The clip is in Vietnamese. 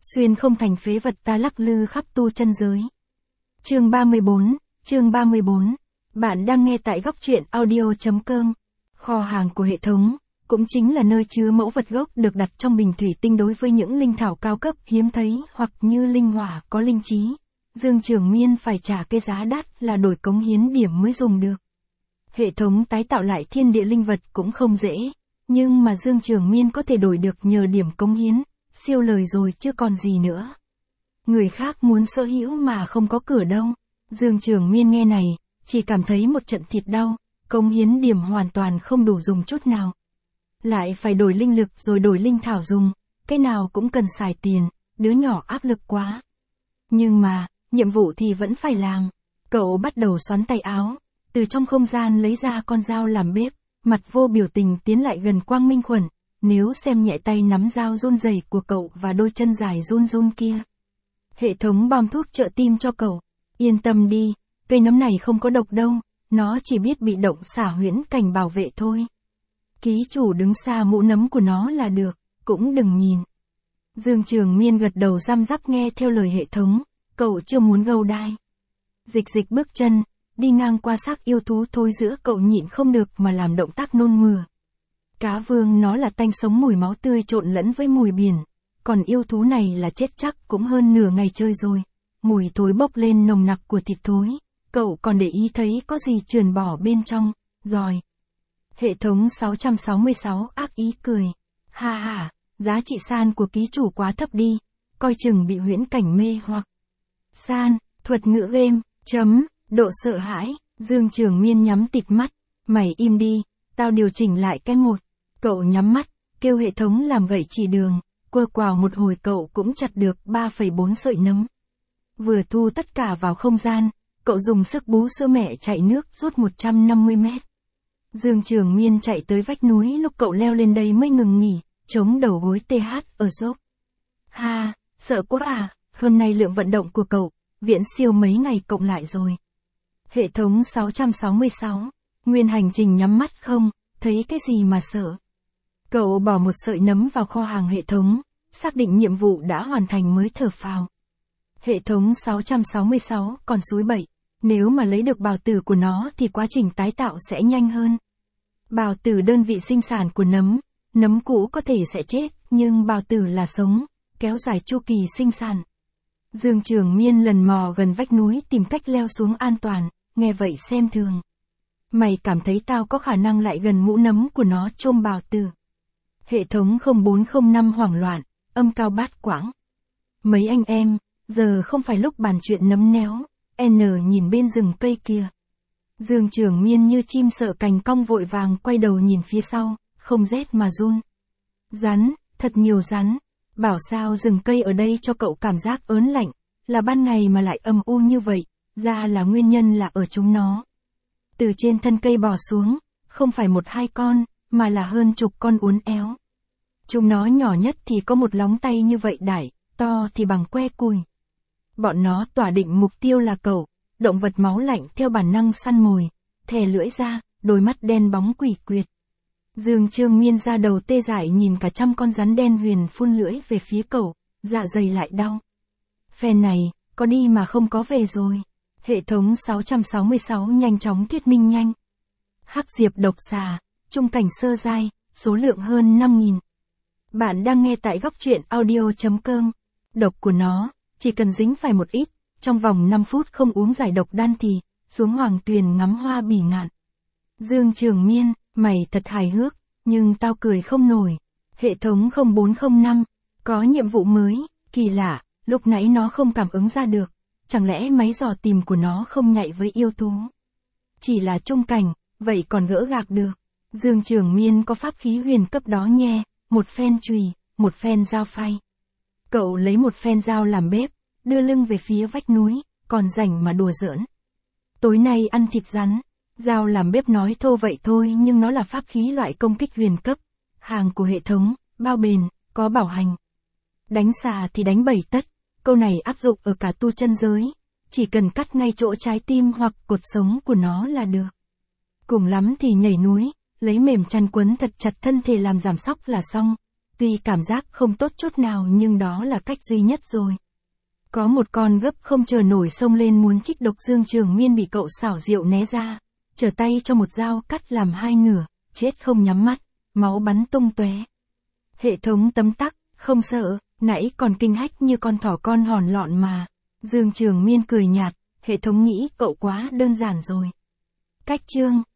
xuyên không thành phế vật ta lắc lư khắp tu chân giới. Chương 34. Bạn đang nghe tại góc truyện audio.com. Kho hàng của hệ thống, cũng chính là nơi chứa mẫu vật gốc được đặt trong bình thủy tinh đối với những linh thảo cao cấp hiếm thấy hoặc như linh hỏa có linh trí. Dương Trường Miên phải trả cái giá đắt là đổi cống hiến điểm mới dùng được. Hệ thống tái tạo lại thiên địa linh vật cũng không dễ, nhưng mà Dương Trường Miên có thể đổi được nhờ điểm cống hiến, siêu lời rồi chứ còn gì nữa. Người khác muốn sở hữu mà không có cửa đâu. Dương Trường Miên nghe này, chỉ cảm thấy một trận thịt đau, cống hiến điểm hoàn toàn không đủ dùng chút nào. Lại phải đổi linh lực rồi đổi linh thảo dùng, cái nào cũng cần xài tiền, đứa nhỏ áp lực quá. Nhưng mà, nhiệm vụ thì vẫn phải làm. Cậu bắt đầu xoắn tay áo, từ trong không gian lấy ra con dao làm bếp, mặt vô biểu tình tiến lại gần Quang Minh Khuẩn, nếu xem nhẹ tay nắm dao run rẩy của cậu và đôi chân dài run run kia. Hệ thống bom thuốc trợ tim cho cậu. Yên tâm đi, cây nấm này không có độc đâu, nó chỉ biết bị động xả huyễn cảnh bảo vệ thôi. Ký chủ đứng xa mũ nấm của nó là được, cũng đừng nhìn. Dương Trường Miên gật đầu răm rắp nghe theo lời hệ thống, cậu chưa muốn gâu đai. Dịch bước chân, đi ngang qua xác yêu thú thôi giữa cậu nhịn không được mà làm động tác nôn mửa. Cá vương nó là tanh sống mùi máu tươi trộn lẫn với mùi biển, còn yêu thú này là chết chắc cũng hơn nửa ngày chơi rồi. Mùi thối bốc lên nồng nặc của thịt thối, cậu còn để ý thấy có gì trườn bỏ bên trong, rồi. Hệ thống 666 ác ý cười. Ha ha, giá trị san của ký chủ quá thấp đi, coi chừng bị huyễn cảnh mê hoặc. San, thuật ngữ game, độ sợ hãi, Dương Trường Miên nhắm tịt mắt, mày im đi, tao điều chỉnh lại cái một. Cậu nhắm mắt, kêu hệ thống làm gậy chỉ đường, quơ quào một hồi cậu cũng chặt được 3,4 sợi nấm. Vừa thu tất cả vào không gian, cậu dùng sức bú sữa mẹ chạy nước rút 150 mét. Dương Trường Miên chạy tới vách núi lúc cậu leo lên đây mới ngừng nghỉ, chống đầu gối TH ở dốc. Ha, sợ quá à, hôm nay lượng vận động của cậu, viễn siêu mấy ngày cộng lại rồi. Hệ thống 666, nguyên hành trình nhắm mắt không, thấy cái gì mà sợ. Cậu bỏ một sợi nấm vào kho hàng hệ thống, xác định nhiệm vụ đã hoàn thành mới thở phào. Hệ thống 666 còn xúi bậy, nếu mà lấy được bào tử của nó thì quá trình tái tạo sẽ nhanh hơn. Bào tử đơn vị sinh sản của nấm cũ có thể sẽ chết, nhưng bào tử là sống, kéo dài chu kỳ sinh sản. Dương Trường Miên lần mò gần vách núi tìm cách leo xuống an toàn, nghe vậy xem thường. Mày cảm thấy tao có khả năng lại gần mũ nấm của nó chôm bào tử. Hệ thống 0405 hoảng loạn, âm cao bát quãng. Mấy anh em, giờ không phải lúc bàn chuyện nấm néo, N nhìn bên rừng cây kia. Dương Trường Miên như chim sợ cành cong vội vàng quay đầu nhìn phía sau, không rét mà run. Rắn, thật nhiều rắn. Bảo sao rừng cây ở đây cho cậu cảm giác ớn lạnh, là ban ngày mà lại âm u như vậy, ra là nguyên nhân là ở chúng nó. Từ trên thân cây bò xuống, không phải 1-2 con, mà là hơn chục con uốn éo. Chúng nó nhỏ nhất thì có một lóng tay như vậy đại, to thì bằng que cùi. Bọn nó tỏa định mục tiêu là cậu, động vật máu lạnh theo bản năng săn mồi, thè lưỡi ra, đôi mắt đen bóng quỷ quyệt. Dương Trường Miên ra đầu tê dại nhìn cả trăm con rắn đen huyền phun lưỡi về phía cậu, dạ dày lại đau. Phen này, có đi mà không có về rồi. Hệ thống 666 nhanh chóng thuyết minh nhanh. Hắc diệp độc xà, trung cảnh sơ giai, số lượng hơn 5.000. Bạn đang nghe tại góc truyện audio.com. Độc của nó, chỉ cần dính phải một ít, trong vòng 5 phút không uống giải độc đan thì, xuống hoàng tuyền ngắm hoa bỉ ngạn. Dương Trường Miên, mày thật hài hước, nhưng tao cười không nổi. Hệ thống 0405, có nhiệm vụ mới, kỳ lạ, lúc nãy nó không cảm ứng ra được, chẳng lẽ máy dò tìm của nó không nhạy với yêu thú. Chỉ là trung cảnh, vậy còn gỡ gạc được. Dương Trường Miên có pháp khí huyền cấp đó nhé, một phen chùy, một phen dao phay. Cậu lấy một phen dao làm bếp, đưa lưng về phía vách núi, còn rảnh mà đùa giỡn. Tối nay ăn thịt rắn. Dao làm bếp nói thô vậy thôi nhưng nó là pháp khí loại công kích huyền cấp. Hàng của hệ thống, bao bền, có bảo hành. Đánh xà thì đánh 7 tất, câu này áp dụng ở cả tu chân giới. Chỉ cần cắt ngay chỗ trái tim hoặc cột sống của nó là được. Cùng lắm thì nhảy núi, lấy mềm chăn quấn thật chặt thân thể làm giảm sóc là xong. Tuy cảm giác không tốt chút nào nhưng đó là cách duy nhất rồi. Có một con gấp không chờ nổi xông lên muốn trích độc Dương Trường Miên bị cậu xảo diệu né ra, trở tay cho một dao cắt làm hai nửa, chết không nhắm mắt, máu bắn tung tóe. Hệ thống tấm tắc, không sợ, nãy còn kinh hách như con thỏ con hòn lọn mà. Dương Trường Miên cười nhạt, hệ thống nghĩ cậu quá đơn giản rồi. Cách chương